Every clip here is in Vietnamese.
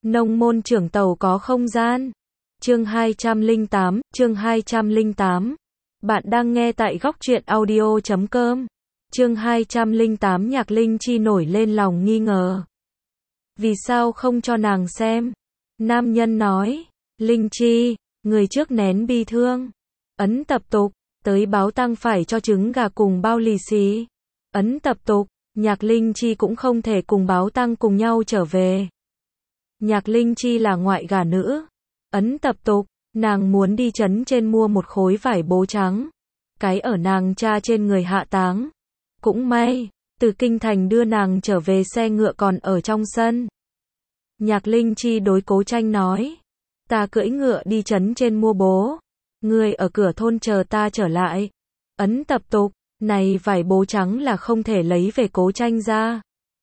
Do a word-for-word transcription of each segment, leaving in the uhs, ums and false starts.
Nông môn trưởng tàu có không gian. Chương hai trăm lẻ tám, chương hai trăm lẻ tám. Bạn đang nghe tại góc truyện audio chấm com. Chương hai trăm lẻ tám Nhạc Linh Chi nổi lên lòng nghi ngờ. Vì sao không cho nàng xem? Nam nhân nói, Linh Chi, người trước nén bi thương. Ấn tập tục, tới báo tăng phải cho trứng gà cùng bao lì xì. Ấn tập tục, Nhạc Linh Chi cũng không thể cùng báo tăng cùng nhau trở về. Nhạc Linh Chi là ngoại gả nữ. Ấn tập tục, nàng muốn đi trấn trên mua một khối vải bố trắng. Cái ở nàng cha trên người hạ táng. Cũng may, từ kinh thành đưa nàng trở về xe ngựa còn ở trong sân. Nhạc Linh Chi đối Cố Tranh nói, ta cưỡi ngựa đi trấn trên mua bố. Ngươi ở cửa thôn chờ ta trở lại. Ấn tập tục, này vải bố trắng là không thể lấy về Cố Tranh ra.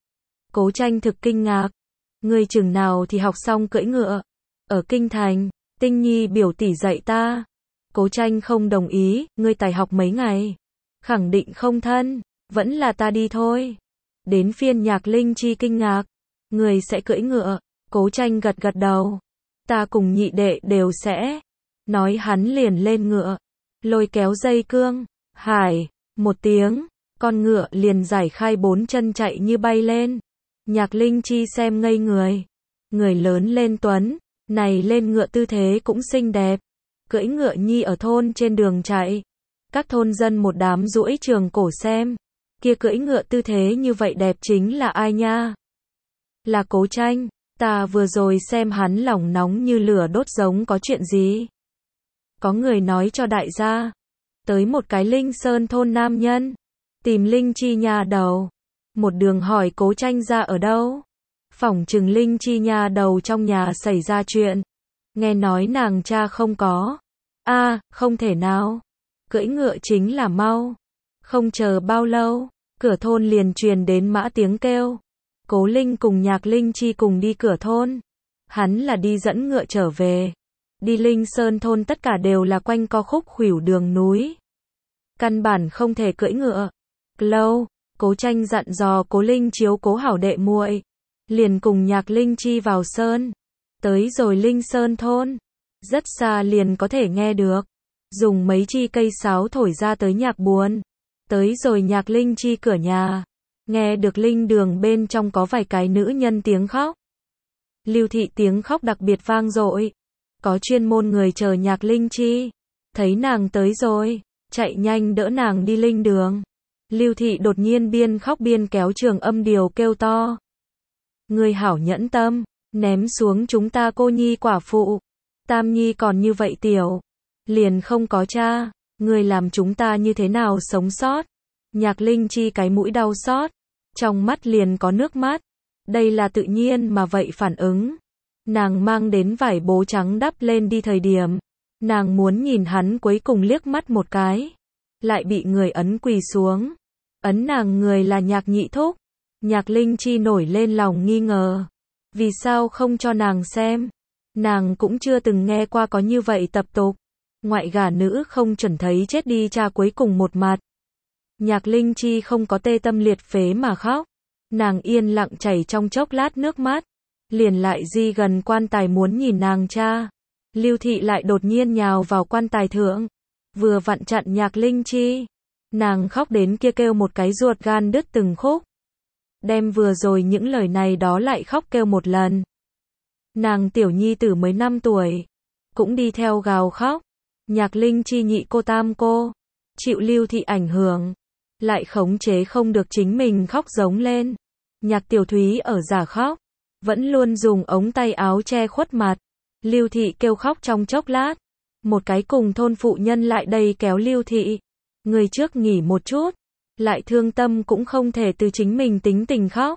Cố Tranh thực kinh ngạc. Ngươi chừng nào thì học xong cưỡi ngựa? Ở kinh thành, Tinh Nhi biểu tỷ dạy ta. Cố Tranh không đồng ý, ngươi tài học mấy ngày? Khẳng định không thân, vẫn là ta đi thôi. Đến phiên Nhạc Linh Chi kinh ngạc. Ngươi sẽ cưỡi ngựa? Cố Tranh gật gật đầu. Ta cùng nhị đệ đều sẽ. Nói hắn liền lên ngựa. Lôi kéo dây cương. Hải, một tiếng. Con ngựa liền giải khai bốn chân chạy như bay lên. Nhạc Linh Chi xem ngây người. Người lớn lên tuấn. Này lên ngựa tư thế cũng xinh đẹp. Cưỡi ngựa nhi ở thôn trên đường chạy. Các thôn dân một đám duỗi trường cổ xem. Kia cưỡi ngựa tư thế như vậy đẹp chính là ai nha? Là Cố Tranh. Ta vừa rồi xem hắn lòng nóng như lửa đốt giống có chuyện gì? Có người nói cho đại gia. Tới một cái Linh Sơn thôn nam nhân. Tìm Linh Chi nhà đầu. Một đường hỏi Cố Tranh ra ở đâu? Phỏng chừng Linh Chi nhà đầu trong nhà xảy ra chuyện. Nghe nói nàng cha không có. A, à, không thể nào. Cưỡi ngựa chính là mau. Không chờ bao lâu, cửa thôn liền truyền đến mã tiếng kêu. Cố Linh cùng Nhạc Linh Chi cùng đi cửa thôn. Hắn là đi dẫn ngựa trở về. Đi Linh Sơn thôn tất cả đều là quanh co khúc khuỷu đường núi. Căn bản không thể cưỡi ngựa. Lâu, Cố Tranh dặn dò Cố Linh chiếu cố hảo đệ muội. Liền cùng Nhạc Linh Chi vào sơn. Tới rồi Linh Sơn thôn. Rất xa liền có thể nghe được. Dùng mấy chi cây sáo thổi ra tới nhạc buồn. Tới rồi Nhạc Linh Chi cửa nhà. Nghe được linh đường bên trong có vài cái nữ nhân tiếng khóc. Lưu Thị tiếng khóc đặc biệt vang dội. Có chuyên môn người chờ Nhạc Linh Chi. Thấy nàng tới rồi, chạy nhanh đỡ nàng đi linh đường. Lưu Thị đột nhiên biên khóc biên kéo trường âm điều kêu to. Ngươi hảo nhẫn tâm, ném xuống chúng ta cô nhi quả phụ. Tam Nhi còn như vậy tiểu, liền không có cha, ngươi làm chúng ta như thế nào sống sót? Nhạc Linh Chi cái mũi đau xót, trong mắt liền có nước mắt. Đây là tự nhiên mà vậy phản ứng. Nàng mang đến vải bố trắng đắp lên đi thời điểm, nàng muốn nhìn hắn cuối cùng liếc mắt một cái, lại bị người ấn quỳ xuống. Ấn nàng người là Nhạc Nhị Thúc. Nhạc Linh Chi nổi lên lòng nghi ngờ. Vì sao không cho nàng xem? Nàng cũng chưa từng nghe qua có như vậy tập tục. Ngoại gả nữ không chuẩn thấy chết đi cha cuối cùng một mặt. Nhạc Linh Chi không có tê tâm liệt phế mà khóc. Nàng yên lặng chảy trong chốc lát nước mắt. Liền lại di gần quan tài muốn nhìn nàng cha. Lưu Thị lại đột nhiên nhào vào quan tài thượng. Vừa vặn chặn Nhạc Linh Chi. Nàng khóc đến kia kêu một cái ruột gan đứt từng khúc. Đem vừa rồi những lời này đó lại khóc kêu một lần. Nàng tiểu nhi tử mới năm tuổi. Cũng đi theo gào khóc. Nhạc Linh Chi nhị cô tam cô. Chịu Lưu Thị ảnh hưởng. Lại khống chế không được chính mình khóc giống lên. Nhạc Tiểu Thúy ở giả khóc. Vẫn luôn dùng ống tay áo che khuất mặt. Lưu Thị kêu khóc trong chốc lát. Một cái cùng thôn phụ nhân lại đây kéo Lưu Thị. Người trước nghỉ một chút. Lại thương tâm cũng không thể từ chính mình tính tình khóc.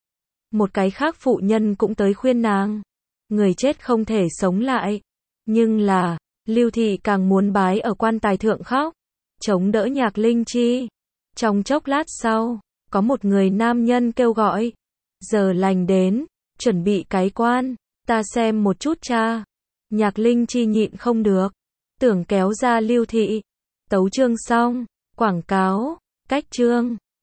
Một cái khác phụ nhân cũng tới khuyên nàng. Người chết không thể sống lại. Nhưng là, Lưu Thị càng muốn bái ở quan tài thượng khóc. Chống đỡ Nhạc Linh Chi. Trong chốc lát sau, có một người nam nhân kêu gọi. Giờ lành đến, chuẩn bị cái quan, ta xem một chút cha. Nhạc Linh Chi nhịn không được. Tưởng kéo ra Lưu Thị. Tấu chương xong, quảng cáo, cách chương.